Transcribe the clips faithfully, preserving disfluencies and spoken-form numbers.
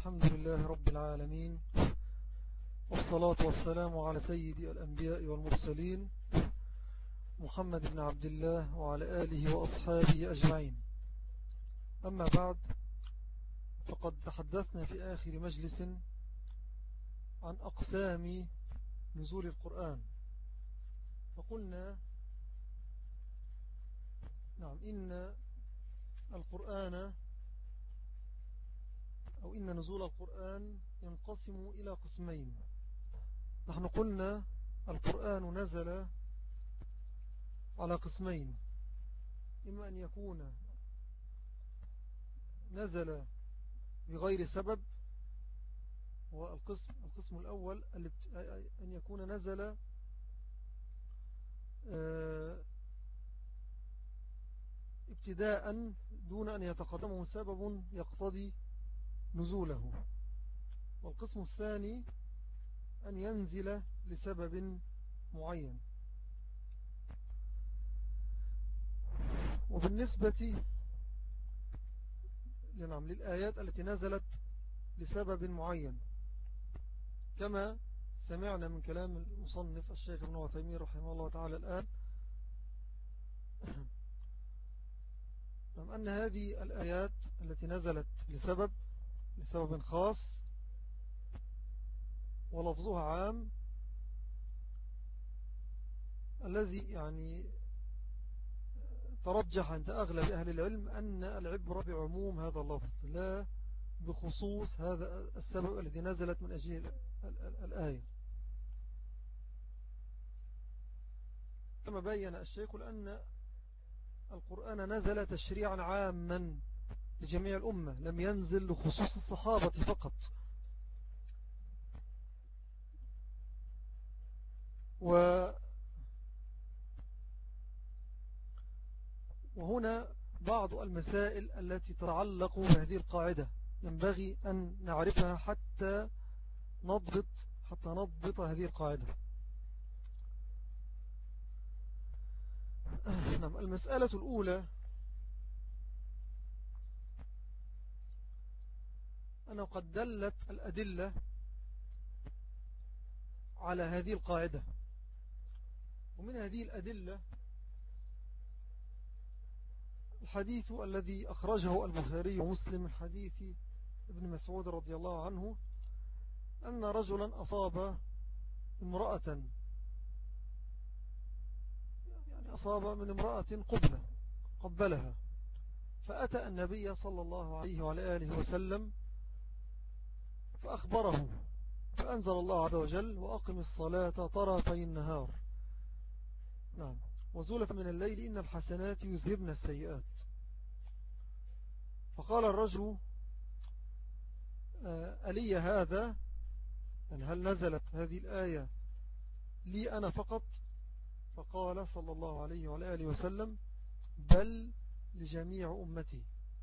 الحمد لله رب العالمين، والصلاة والسلام على سيد الأنبياء والمرسلين محمد بن عبد الله وعلى آله وأصحابه أجمعين. أما بعد، فقد تحدثنا في آخر مجلس عن أقسام نزول القرآن، فقلنا نعم إن القرآن أو إن نزول القرآن ينقسم إلى قسمين. نحن قلنا القرآن نزل على قسمين، إما أن يكون نزل بغير سبب، والقسم القسم الأول أن يكون نزل ابتداء دون أن يتقدمه سبب يقتضي نزوله، والقسم الثاني أن ينزل لسبب معين. وبالنسبة لنعم للآيات التي نزلت لسبب معين، كما سمعنا من كلام المصنف الشيخ ابن عثيمين رحمه الله تعالى الآن، أن هذه الآيات التي نزلت لسبب لسبب خاص ولفظها عام، الذي يعني ترجح عند أغلب أهل العلم أن العبرة بعموم هذا اللفظ لا بخصوص هذا السبب الذي نزلت من أجل الآية، كما بين الشيخ لأن القرآن نزل تشريعا عاما لجميع الأمة، لم ينزل لخصوص الصحابة فقط. و وهنا بعض المسائل التي تتعلق بهذه القاعدة ينبغي أن نعرفها حتى نضبط حتى نضبط هذه القاعدة. نعم، المسألة الأولى أنه قد دلت الأدلة على هذه القاعدة، ومن هذه الأدلة الحديث الذي أخرجه البخاري ومسلم من حديث ابن مسعود رضي الله عنه أن رجلا أصاب امرأة، يعني أصاب من امرأة قبلة قبلها، فأتى النبي صلى الله عليه وعلى آله وسلم فأخبره، فأنزل الله عز وجل: وأقم الصلاة طرفي النهار نعم وزلفا من الليل إن الحسنات يذهبن السيئات. فقال الرجل: ألي هذا؟ يعني هل نزلت هذه الآية لي أنا فقط؟ فقال صلى الله عليه وعلى آله وسلم: بل لجميع أمتي.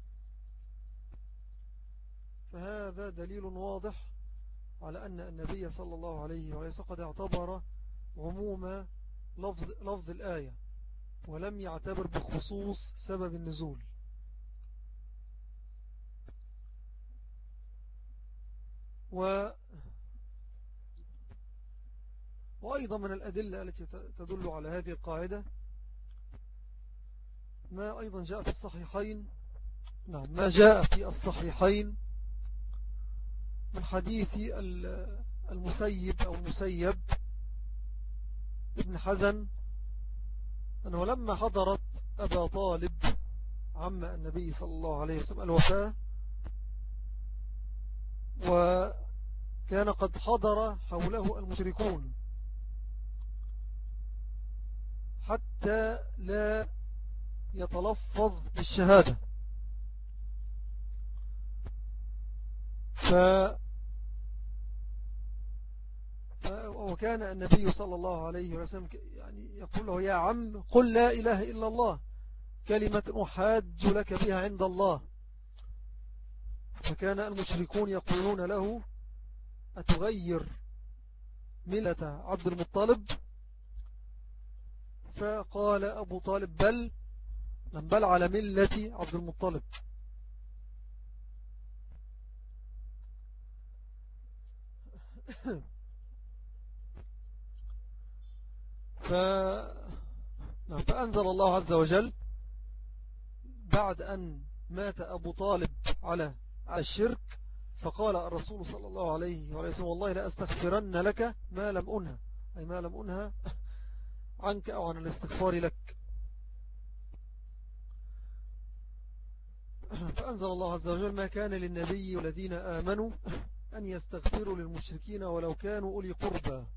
فهذا دليل واضح على أن النبي صلى الله عليه وسلم قد اعتبر عموم لفظ, لفظ الآية ولم يعتبر بخصوص سبب النزول. و وأيضا من الأدلة التي تدل على هذه القاعدة ما أيضا جاء في الصحيحين نعم ما جاء في الصحيحين من حديث المسيب أو المسيب ابن حزن أنه لما حضرت أبا طالب عم النبي صلى الله عليه وسلم الوفاة، وكان قد حضر حوله المشركون حتى لا يتلفظ بالشهادة، ف وكان النبي صلى الله عليه وسلم يعني يقول له: يا عم قل لا إله إلا الله كلمة أحاج لك بها عند الله. فكان المشركون يقولون له: أتغير ملة عبد المطلب؟ فقال أبو طالب: بل من بل على ملة عبد المطلب. ف... فأنزل الله عز وجل بعد أن مات أبو طالب على على الشرك، فقال الرسول صلى الله عليه وسلم والله لا أستغفرن لك ما لم أنهى، أي ما لم أنهى عنك أو عن الاستغفار لك. فأنزل الله عز وجل ما كان للنبي والذين آمنوا أن يستغفروا للمشركين ولو كانوا أولي قربى.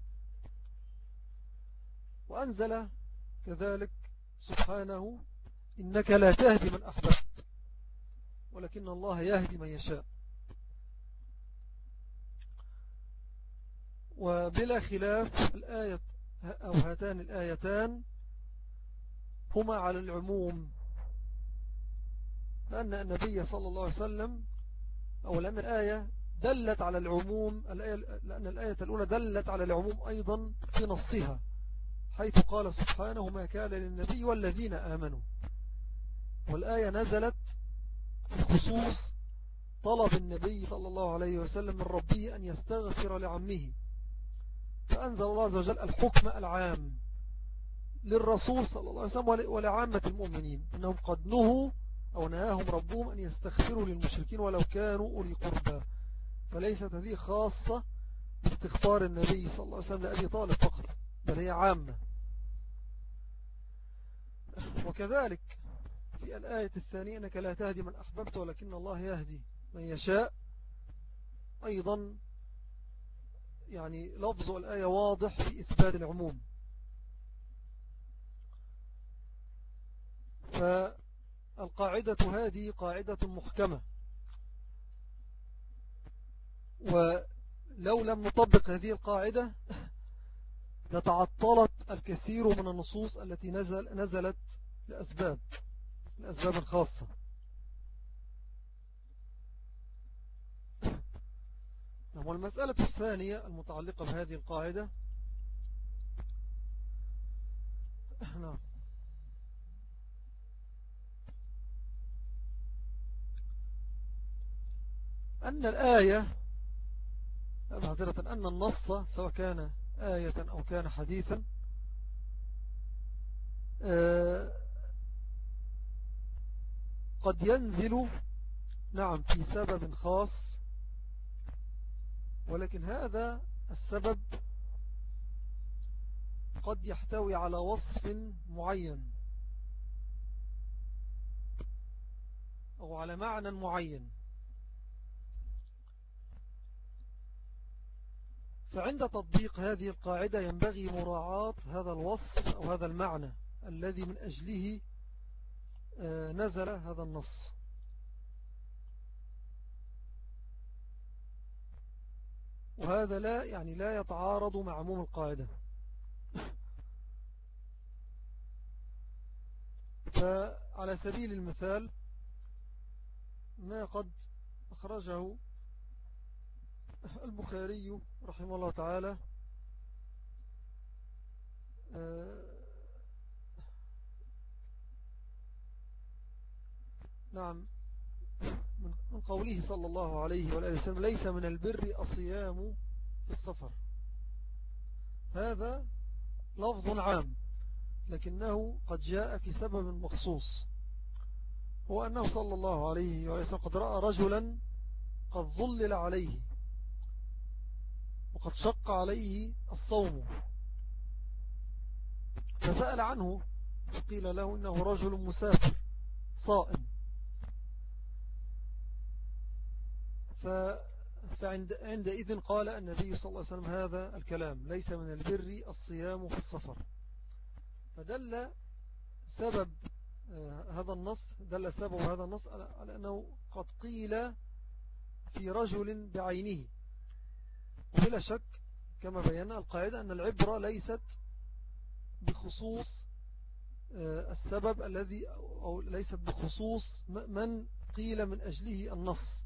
وأنزل كذلك سبحانه إنك لا تهدي من أحببت ولكن الله يهدي من يشاء. وبلا خلاف الآية أو هاتان الآيتان هما على العموم، لأن النبي صلى الله عليه وسلم أو لأن الآية دلت على العموم، لأن الآية الأولى دلت على العموم أيضا في نصها، حيث قال سبحانه ما كان للنبي والذين آمنوا. والآية نزلت في خصوص طلب النبي صلى الله عليه وسلم من ربه أن يستغفر لعمه، فأنزل الله عز وجل الحكم العام للرسول صلى الله عليه وسلم ولعامة المؤمنين أنهم قد نهوا أو نهاهم ربهم أن يستغفروا للمشركين ولو كانوا أولي قربى. فليست هذه خاصة باستغفار النبي صلى الله عليه وسلم لأبي طالب فقط، بل هي عامة. وكذلك في الآية الثانية أنك لا تهدي من أحببت ولكن الله يهدي من يشاء، أيضا يعني لفظ الآية واضح في إثبات العموم. فالقاعدة هذه قاعدة محكمة، ولو لم نطبق هذه القاعدة لتعطلت الكثير من النصوص التي نزل نزلت لأسباب لأسباب خاصة. والمسألة الثانية المتعلقة بهذه القاعدة نعم أن الآية معذرة أن النص سواء كان آية أو كان حديثا قد ينزل نعم في سبب خاص، ولكن هذا السبب قد يحتوي على وصف معين أو على معنى معين. فعند تطبيق هذه القاعدة ينبغي مراعاة هذا الوصف أو هذا المعنى الذي من أجله نزل هذا النص. وهذا لا يعني لا يتعارض مع عموم القاعدة. فعلى سبيل المثال ما قد أخرجه البخاري رحمه الله تعالى نعم من قوله صلى الله عليه وآله وسلم ليس من البر الصيام في السفر. هذا لفظ عام لكنه قد جاء في سبب مخصوص، هو أنه صلى الله عليه وآله وسلم قد رأى رجلا قد ظلل عليه وقد شق عليه الصوم، فسأل عنه فقيل له إنه رجل مسافر صائم. فعند عندئذ قال النبي صلى الله عليه وسلم هذا الكلام ليس من البر الصيام في السفر. فدل سبب هذا النص دل سبب هذا النص على أنه قد قيل في رجل بعينه. وبلا شك كما بينا القاعدة أن العبرة ليست بخصوص السبب الذي أو ليست بخصوص من قيل من أجله النص،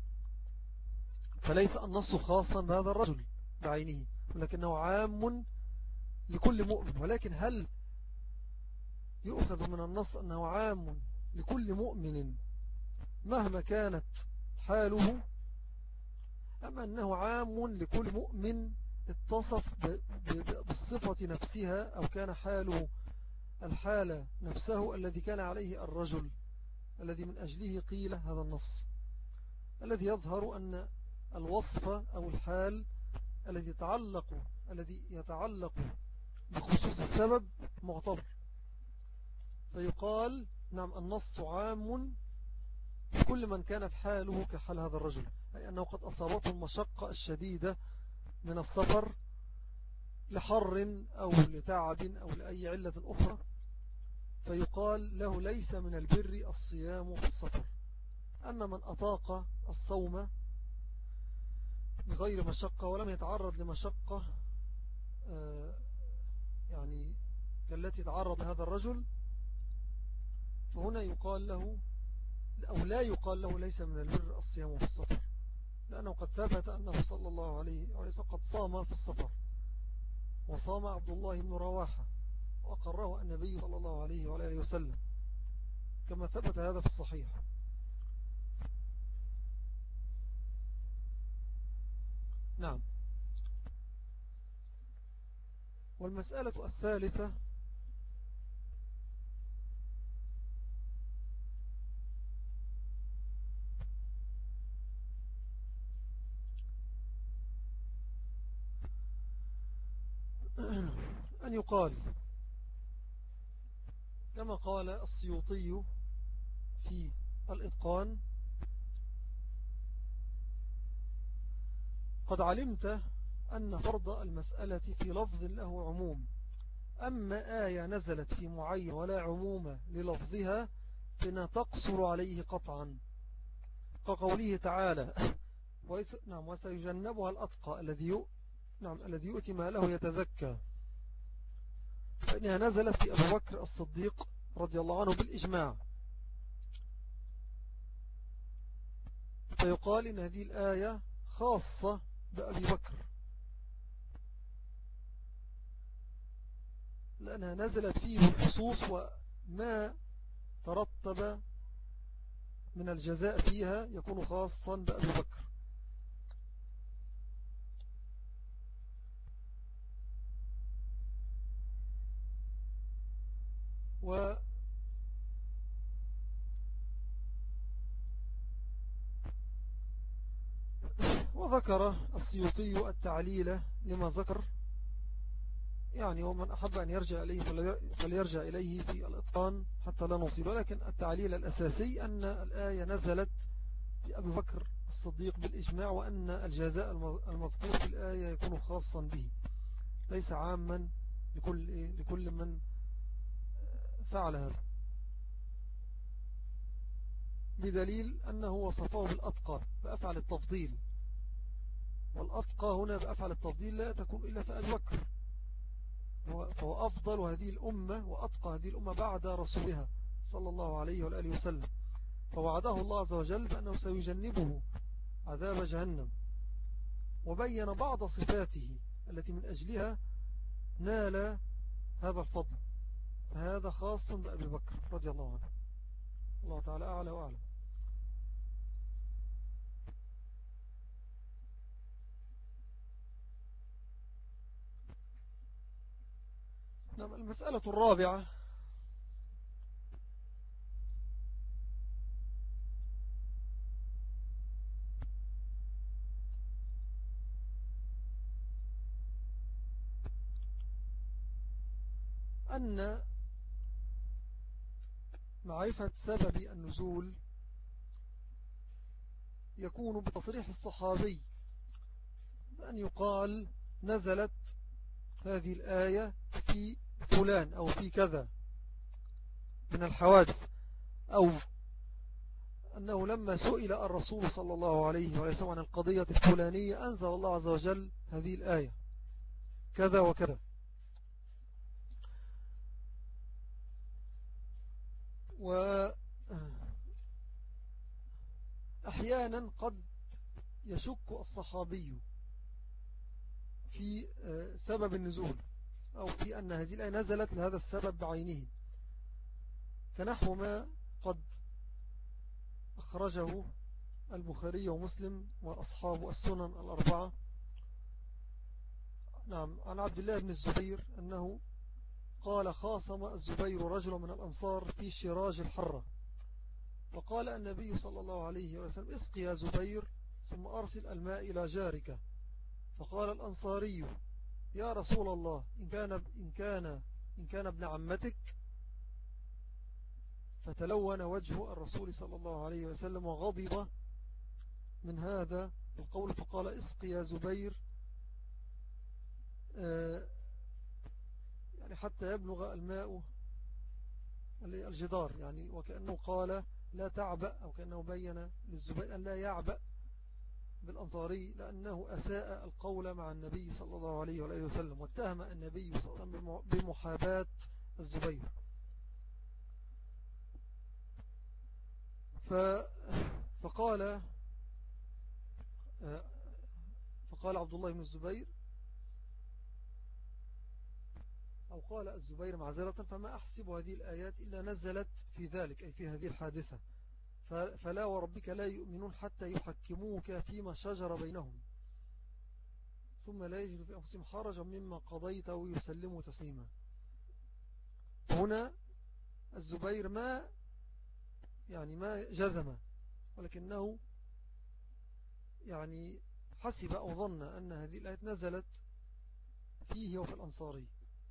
فليس النص خاصا بهذا الرجل بعينه ولكنه عام لكل مؤمن. ولكن هل يؤخذ من النص أنه عام لكل مؤمن مهما كانت حاله، أما أنه عام لكل مؤمن اتصف بالصفة نفسها أو كان حاله الحالة نفسه الذي كان عليه الرجل الذي من أجله قيل هذا النص، الذي يظهر أن الوصف أو الحال الذي يتعلق الذي يتعلق بخصوص السبب معتبر، فيقال نعم النص عام لكل من كانت حاله كحال هذا الرجل، أي أنه قد أصابته المشقة الشديدة من السفر لحر أو لتعب أو لأي علة أخرى، فيقال له ليس من البر الصيام في السفر. أما من أطاق الصوم بغير مشقة ولم يتعرض لمشقة يعني كالتي تعرض لهذا الرجل، فهنا يقال له أو لا يقال له ليس من البر الصيام في السفر، لأنه قد ثبت أنه صلى الله عليه وسلم قد صام في السفر، وصام عبد الله بن رواحة وأقره النبي صلى الله عليه وآله وسلم كما ثبت هذا في الصحيح. نعم. والمسألة الثالثة أن يقال كما قال السيوطي في الإتقان: قد علمت أن فرض المسألة في لفظ له عموم، أما آية نزلت في معين ولا عموم للفظها فإنها تقصر عليه قطعا، كقوله تعالى: نعم وسيجنبها الأتقى الذي نعم الذي يؤتي ماله يتزكى، فإنها نزلت في أبو بكر الصديق رضي الله عنه بالإجماع، فيقال إن هذه الآية خاصة بأبي بكر لأنها نزلت فيه الخصوص وما ترتب من الجزاء فيها يكون خاصا بأبي بكر. و وذكر السيوطي التعليل لما ذكر، يعني ومن أحب أن يرجع إليه فليرجع إليه في الإتقان حتى لا نصيب، ولكن التعليل الأساسي أن الآية نزلت في أبي بكر الصديق بالإجماع، وأن الجزاء المذكور في الآية يكون خاصا به ليس عاما لكل, لكل من فعل هذا، بدليل أنه وصفه بالأتقى بأفعل التفضيل، والأتقى هنا بأفعل التفضيل لا تكون إلا في أبي بكر، فهو أفضل هذه الأمة وأتقى هذه الأمة بعد رسولها صلى الله عليه وآله وسلم، فوعده الله عز وجل بأنه سيجنبه عذاب جهنم، وبين بعض صفاته التي من أجلها نال هذا الفضل، فهذا خاص بأبي بكر رضي الله عنه. الله تعالى أعلى وأعلم. نعم. المسألة الرابعة أن معرفة سبب النزول يكون بتصريح الصحابي بأن يقال نزلت هذه الآية في فلان أو في كذا من الحوادث، أو أنه لما سئل الرسول صلى الله عليه وسلم عن القضية الفلانية أنزل الله عز وجل هذه الآية كذا وكذا. وأحيانا قد يشك الصحابي في سبب النزول أو في أن هذه الآية نزلت لهذا السبب بعينه، كنحو ما قد أخرجه البخاري ومسلم وأصحاب السنن الأربعة. نعم، عن عبد الله بن الزبير أنه قال: خاصم الزبير رجل من الأنصار في شراج الحرة، فقال النبي صلى الله عليه وسلم: اسقي يا زبير ثم أرسل الماء إلى جارك. فقال الأنصاري: يا رسول الله، إن كان, إن كان, إن كان ابن عمتك. فتلون وجه الرسول صلى الله عليه وسلم وغضب من هذا القول، فقال: اسقي يا زبير يعني حتى يبلغ الماء الجدار، يعني وكأنه قال لا تعبأ، أو كأنه بين للزبير أن لا يعبأ بالأنصاري لأنه أساء القول مع النبي صلى الله عليه وآله وسلم، واتهم النبي صلى الله عليه وسلم بمحاباة الزبير. فقال فقال عبد الله بن الزبير، أو قال الزبير معذرة: فما أحسب هذه الآيات إلا نزلت في ذلك، أي في هذه الحادثة. فلا وربك لا يؤمنون حتى يحكموك فيما شجر بينهم ثم لا يجد في أنفسهم حرجا مما قضيت ويسلموا تسليما. هنا الزبير ما يعني ما جزم، ولكنه يعني حسب أو ظن أن هذه الآية نزلت فيه وفي الأنصاري.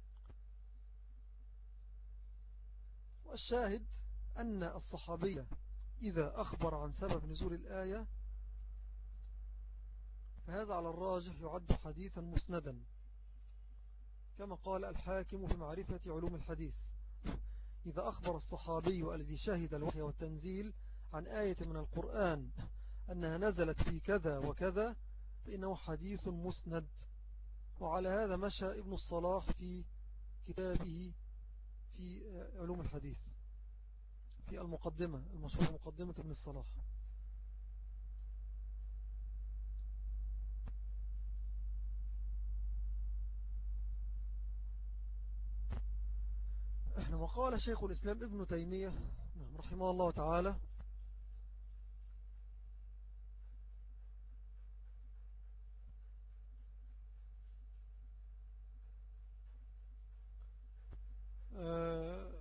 والشاهد أن الصحابية إذا أخبر عن سبب نزول الآية فهذا على الراجح يعد حديثا مسندا، كما قال الحاكم في معرفة علوم الحديث: إذا أخبر الصحابي الذي شهد الوحي والتنزيل عن آية من القرآن أنها نزلت في كذا وكذا فإنه حديث مسند. وعلى هذا مشى ابن الصلاح في كتابه في علوم الحديث في المقدمة المشهورة، مقدمة ابن الصلاح. احنا وقال شيخ الإسلام ابن تيمية رحمه الله تعالى: آه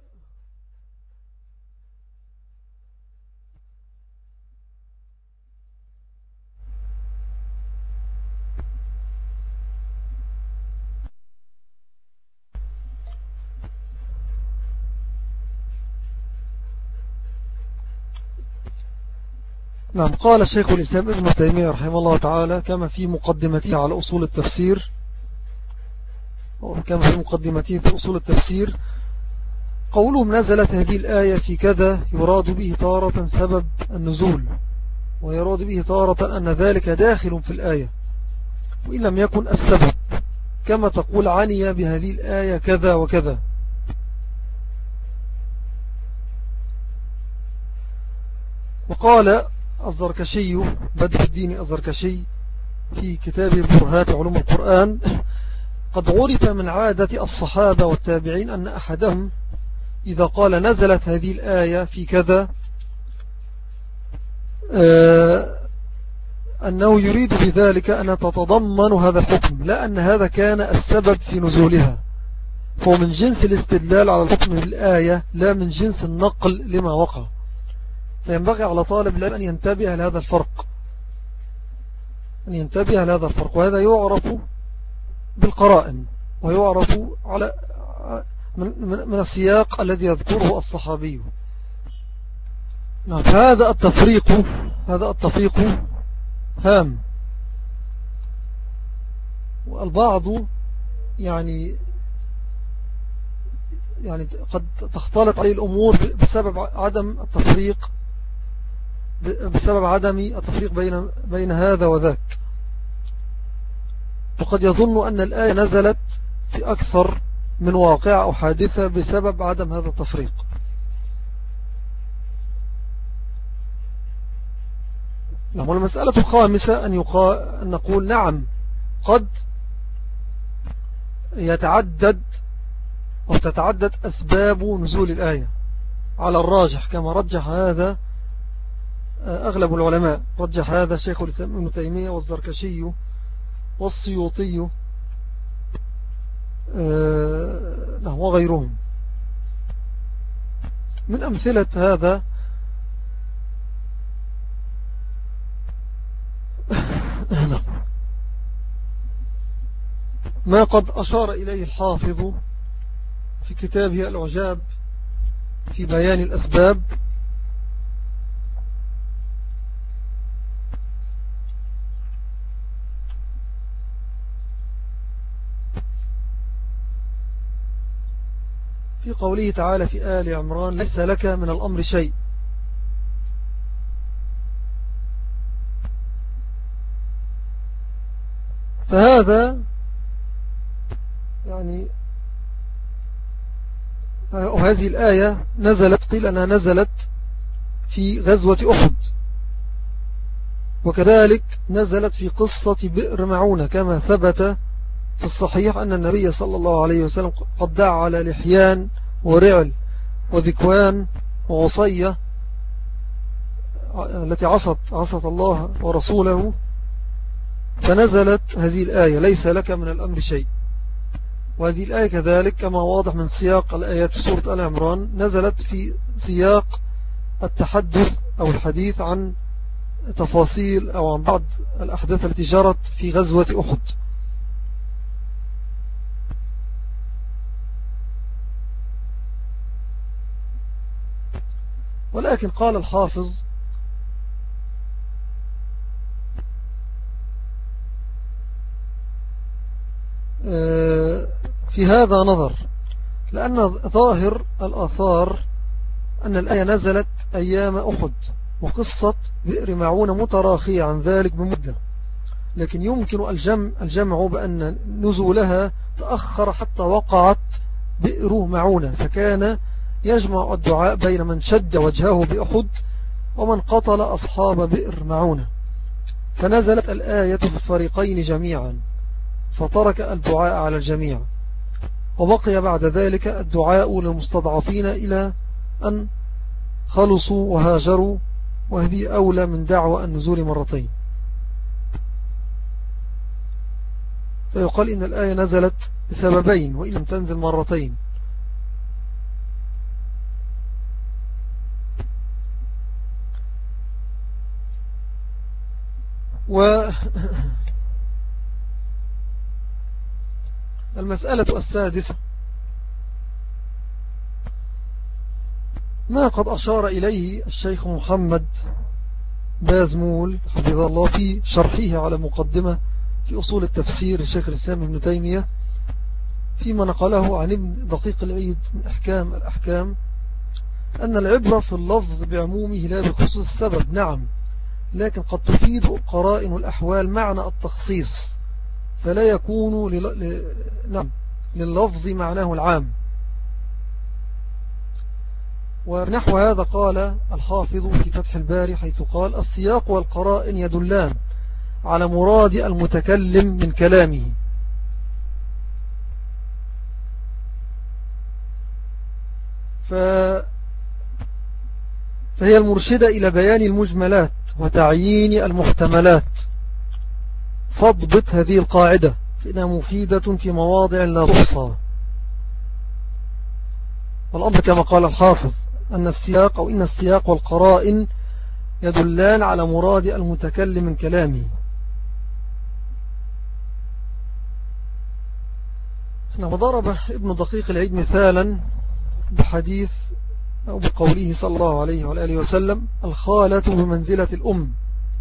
نعم، قال الشيخ الإسلام ابن تيمية رحمه الله تعالى كما في مقدمته على أصول التفسير، كما في مقدمته في أصول التفسير: قولهم نزلت هذه الآية في كذا يراد به تارة سبب النزول، ويراد به تارة أن ذلك داخل في الآية وإن لم يكن السبب، كما تقول عني بهذه الآية كذا وكذا. وقال الزركشي بدر الدين الزركشي في كتابه برهات علوم القرآن: قد عرف من عادة الصحابة والتابعين أن أحدهم إذا قال نزلت هذه الآية في كذا أنه يريد بذلك أن تتضمن هذا الحكم، لا أن هذا كان السبب في نزولها، فهو من جنس الاستدلال على الحكم بالآية لا من جنس النقل لما وقع. فينبغي على طالب العلم أن ينتبه لهذا الفرق، أن ينتبه لهذا الفرق، وهذا يعرف بالقرائن، ويعرف على من, من السياق الذي يذكره الصحابي. هذا التفريق هذا التفريق هام. والبعض يعني يعني قد تختلط عليه الأمور بسبب عدم التفريق بسبب عدم التفريق بين بين هذا وذاك، وقد يظن أن الآية نزلت في أكثر من واقع أو حادثة بسبب عدم هذا التفريق. نعم. والمسألة الخامسة أن, أن نقول نعم قد يتعدد أو تتعدد أسباب نزول الآية على الراجح، كما رجح هذا أغلب العلماء رجح هذا شيخ الإسلام ابن تيمية والزركشي والسيوطي وغيرهم. من أمثلة هذا ما قد أشار إليه الحافظ في كتابه الإعجاب في بيان الأسباب في قوله تعالى في آل عمران ليس لك من الأمر شيء. فهذا يعني وهذه الآية نزلت قيل أنها نزلت في غزوة أحد، وكذلك نزلت في قصة بئر معونة كما ثبت في الصحيح أن النبي صلى الله عليه وسلم قد دعا على لحيان ورعل وذكوان وعصية التي عصت عصت الله ورسوله، فنزلت هذه الآية ليس لك من الأمر شيء. وهذه الآية كذلك كما واضح من سياق الآيات في سورة آل عمران نزلت في سياق التحدث أو الحديث عن تفاصيل أو عن بعض الأحداث التي جرت في غزوة أحد. ولكن قال الحافظ في هذا نظر، لأن ظاهر الآثار أن الآية نزلت أيام أحد وقصة بئر معونة متراخية عن ذلك بمدة، لكن يمكن الجمع, الجمع بأن نزولها تأخر حتى وقعت بئر معونة، فكان يجمع الدعاء بين من شد وجهه بأحد ومن قتل أصحاب بئر معونة، فنزلت الآية في الفريقين جميعا فترك الدعاء على الجميع، وبقي بعد ذلك الدعاء للمستضعفين إلى أن خلصوا وهاجروا، وهذه أولى من دعوى النزول مرتين. فيقال إن الآية نزلت بسببين وإن لم تنزل مرتين. والمسألة السادسة ما قد أشار إليه الشيخ محمد بازمول حفظه الله في شرحه على مقدمة في أصول التفسير الشيخ الإسلام ابن تيمية فيما نقله عن ابن دقيق العيد من أحكام الأحكام أن العبرة في اللفظ بعمومه لا بخصوص السبب. نعم، لكن قد تفيد قرائن الأحوال معنى التخصيص، فلا يكون لل... ل... نعم لللفظ معناه العام. ونحو هذا قال الحافظ في فتح الباري حيث قال السياق والقرائن يدلان على مراد المتكلم من كلامه، ف... فهي المرشدة إلى بيان المجملات وتعيين المحتملات. فاضبط هذه القاعدة فإنها مفيدة في مواضع لا تحصى. والأمر كما قال الحافظ أن السياق أو إن السياق والقرائن يدلان على مراد المتكلم من كلامه. وضرب ابن دقيق العيد مثالا بحديث أو بقوله صلى الله عليه وآله وسلم الخالة بمنزلة الأم.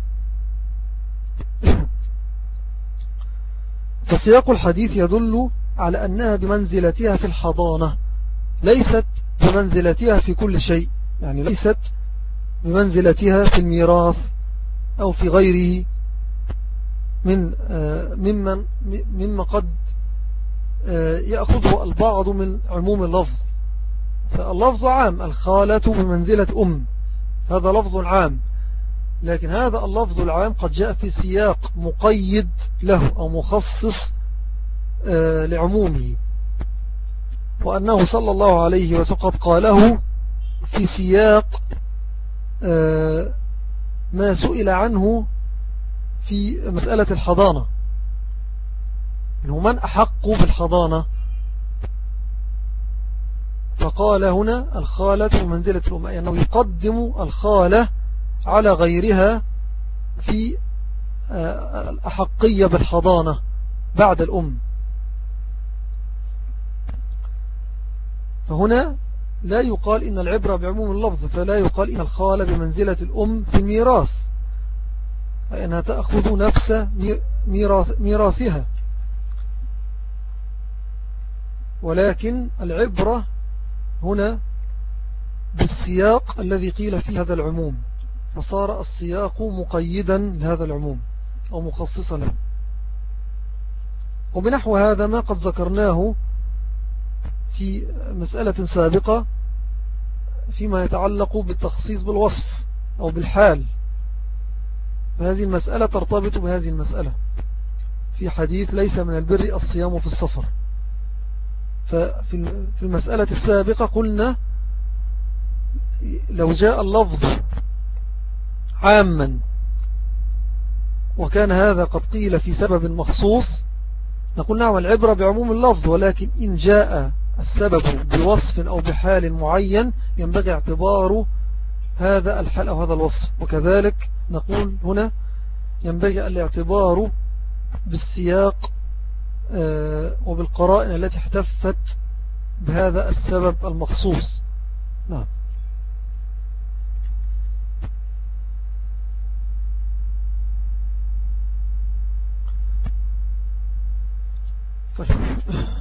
فسياق الحديث يدل على أنها بمنزلتها في الحضانة، ليست بمنزلتها في كل شيء، يعني ليست بمنزلتها في الميراث أو في غيره من ممن مما قد يأخذه البعض من عموم اللفظ. فاللفظ عام، الخالة بمنزلة أم، هذا لفظ عام، لكن هذا اللفظ العام قد جاء في سياق مقيد له أو مخصص لعمومه، وأنه صلى الله عليه وسلم قد قاله في سياق ما سئل عنه في مسألة الحضانة، إنه من أحق بالحضانة؟ فقال هنا الخالة بمنزلة الأم، أي أنه يقدم الخالة على غيرها في الأحقية بالحضانة بعد الأم. فهنا لا يقال إن العبرة بعموم اللفظ، فلا يقال إن الخالة بمنزلة الأم في الميراث، أي أنها تأخذ نفس ميراث ميراثها، ولكن العبرة هنا بالسياق الذي قيل فيه هذا العموم، فصار السياق مقيدا لهذا العموم أو مخصصا له. وبنحو هذا ما قد ذكرناه في مسألة سابقة فيما يتعلق بالتخصيص بالوصف أو بالحال، فهذه المسألة ترتبط بهذه المسألة في حديث ليس من البر الصيام في السفر. ففي المسألة السابقة قلنا لو جاء اللفظ عاما وكان هذا قد قيل في سبب مخصوص نقول نعم العبرة بعموم اللفظ، ولكن إن جاء السبب بوصف أو بحال معين ينبغي اعتبار هذا الحال أو هذا الوصف. وكذلك نقول هنا ينبغي الاعتبار بالسياق وبالقرائن التي احتفت بهذا السبب المخصوص. نعم. طيب.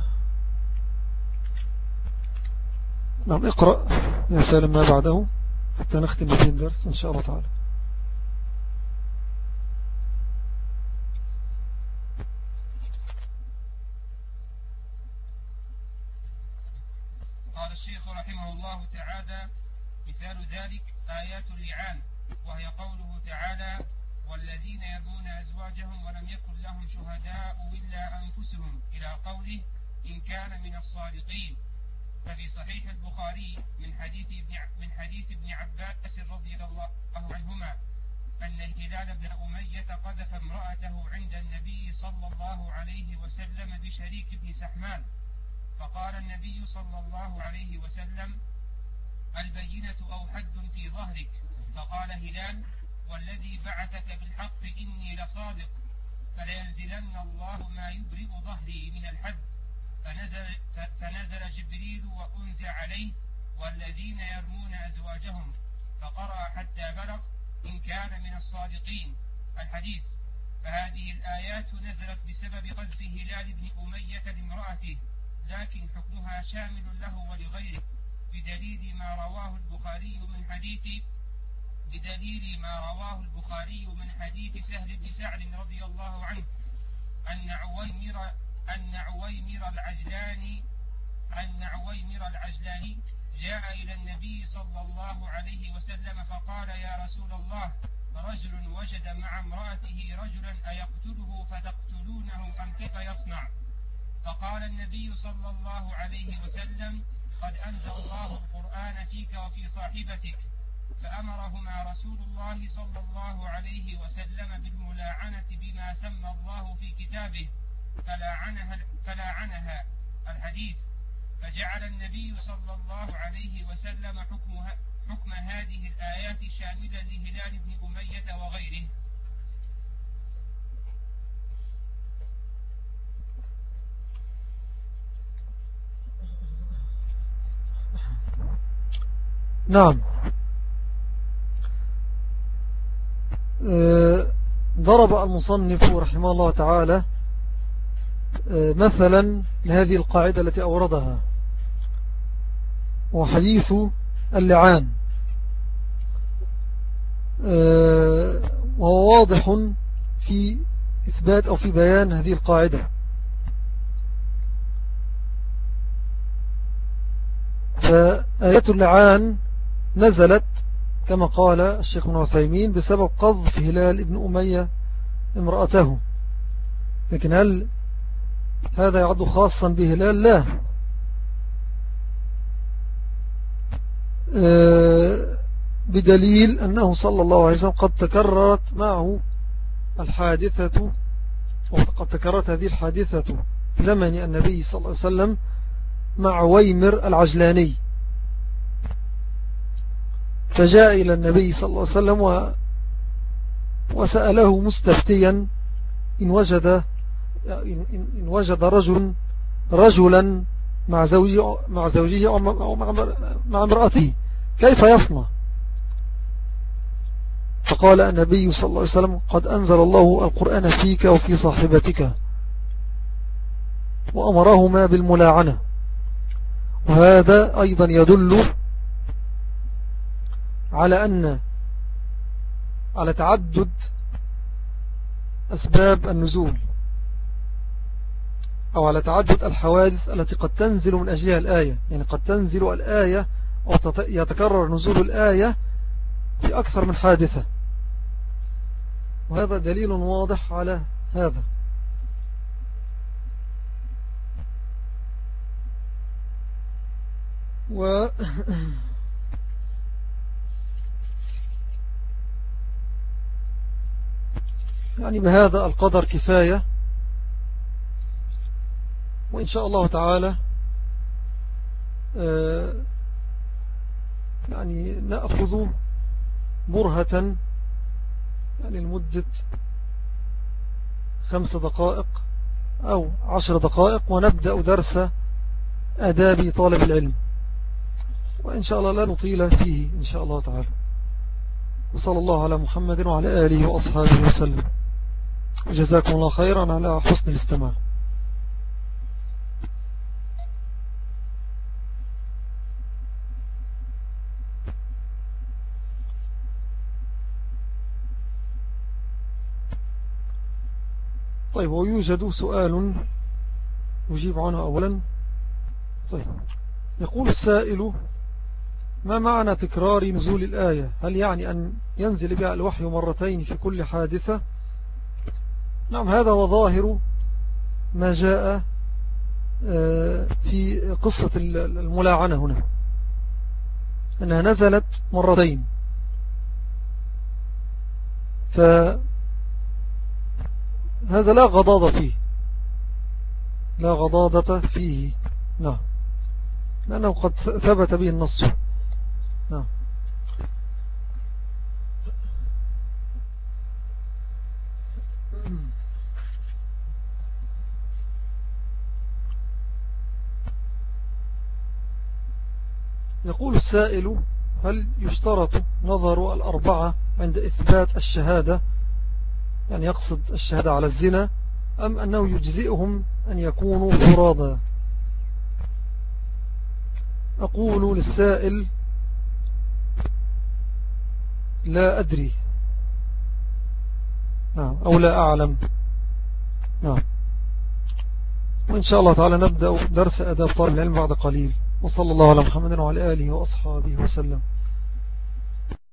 نعم اقرأ يا سالم ما بعده حتى نختم به الدرس إن شاء الله تعالى. قال الشيخ رحمه الله تعالى: مثال ذلك آيات اللعان، وهي قوله تعالى: والذين يرمون أزواجهم ولم يكن لهم شهداء إلا أنفسهم، إلى قوله: إن كان من الصادقين. ففي صحيح البخاري من حديث ابن من حديث ابن عباس رضي الله عنهما أن هلال بن أمية قذف امرأته عند النبي صلى الله عليه وسلم بشريك بن سحمان، فقال النبي صلى الله عليه وسلم: البينة أو حد في ظهرك. فقال هلال: والذي بعثك بالحق إني لصادق، فلينزلن الله ما يبرئ ظهري من الحد. فنزل, فنزل جبريل وأنزل عليه: والذين يرمون أزواجهم، فقرأ حتى بلغ: إن كان من الصادقين الحديث. فهذه الآيات نزلت بسبب قذف هلال بن أمية لامرأته، لكن حكمها شامل له ولغيره، بدليل ما رواه البخاري من حديث بدليل ما رواه البخاري من حديث سهل بن سعد رضي الله عنه أن عويمر أن عويمر العجلاني أن عويمر العجلاني جاء إلى النبي صلى الله عليه وسلم فقال: يا رسول الله، رجل وجد مع امرأته رجلا أيقتله فتقتلونه أم كيف يصنع؟ فقال النبي صلى الله عليه وسلم: قد أنزل الله القرآن فيك وفي صاحبتك. فأمرهما رسول الله صلى الله عليه وسلم بالملاعنة بما سمى الله في كتابه، فلاعنها, فلاعنها الحديث. فجعل النبي صلى الله عليه وسلم حكمها حكم هذه الآيات شاملا لهلال بن أمية وغيره. نعم. ضرب المصنف رحمه الله تعالى مثلا لهذه القاعدة التي أوردها، وحديث اللعان، وهو واضح في إثبات أو في بيان هذه القاعدة. فآيات اللعان نزلت كما قال الشيخ ابن عثيمين بسبب قذف هلال ابن أمية امرأته، لكن هل هذا يعد خاصا بهلال؟ لا. بدليل أنه صلى الله عليه وسلم قد تكررت معه الحادثة، وقد تكررت هذه الحادثة في زمن النبي صلى الله عليه وسلم مع ويمر العجلاني، فجاء إلى النبي صلى الله عليه وسلم و وسأله مستفتيا إن وجد إن, إن وجد رجل رجلا مع زوجه مع زوجه أو مع مع امرأته كيف يصنع؟ فقال النبي صلى الله عليه وسلم قد أنزل الله القرآن فيك وفي صاحبتك وأمرهما بالملاعنة. وهذا أيضا يدل على أن على تعدد أسباب النزول، أو على تعدد الحوادث التي قد تنزل من أجلها الآية. يعني قد تنزل الآية أو يتكرر نزول الآية في أكثر من حادثة، وهذا دليل واضح على هذا. و يعني بهذا القدر كفاية، وإن شاء الله تعالى يعني نأخذ برهة يعني لمدة خمس دقائق أو عشر دقائق، ونبدأ درس آداب طالب العلم، وإن شاء الله لا نطيل فيه إن شاء الله تعالى. وصلى الله على محمد وعلى آله وأصحابه وسلم، وجزاكم الله خيرا على حسن الاستماع. طيب، ويوجد سؤال نجيب عنه أولا. طيب، يقول السائل: ما معنى تكرار نزول الآية؟ هل يعني أن ينزل بها الوحي مرتين في كل حادثة؟ نعم، هذا هو ظاهر ما جاء في قصة الملاعنة هنا، أنها نزلت مرتين، فهذا لا غضاضة فيه، لا غضاضة فيه. نعم، لأنه قد ثبت به النص. نعم. يقول السائل: هل يشترط نظر الأربعة عند إثبات الشهادة، يعني يقصد الشهادة على الزنا، أم أنه يجزئهم أن يكونوا فرادا؟ أقول للسائل: لا أدري، نعم، أو لا أعلم. نعم، وإن شاء الله تعالى نبدأ درس آداب طالب العلم بعد قليل. وصلى الله على محمد وعلى آله وأصحابه وسلم.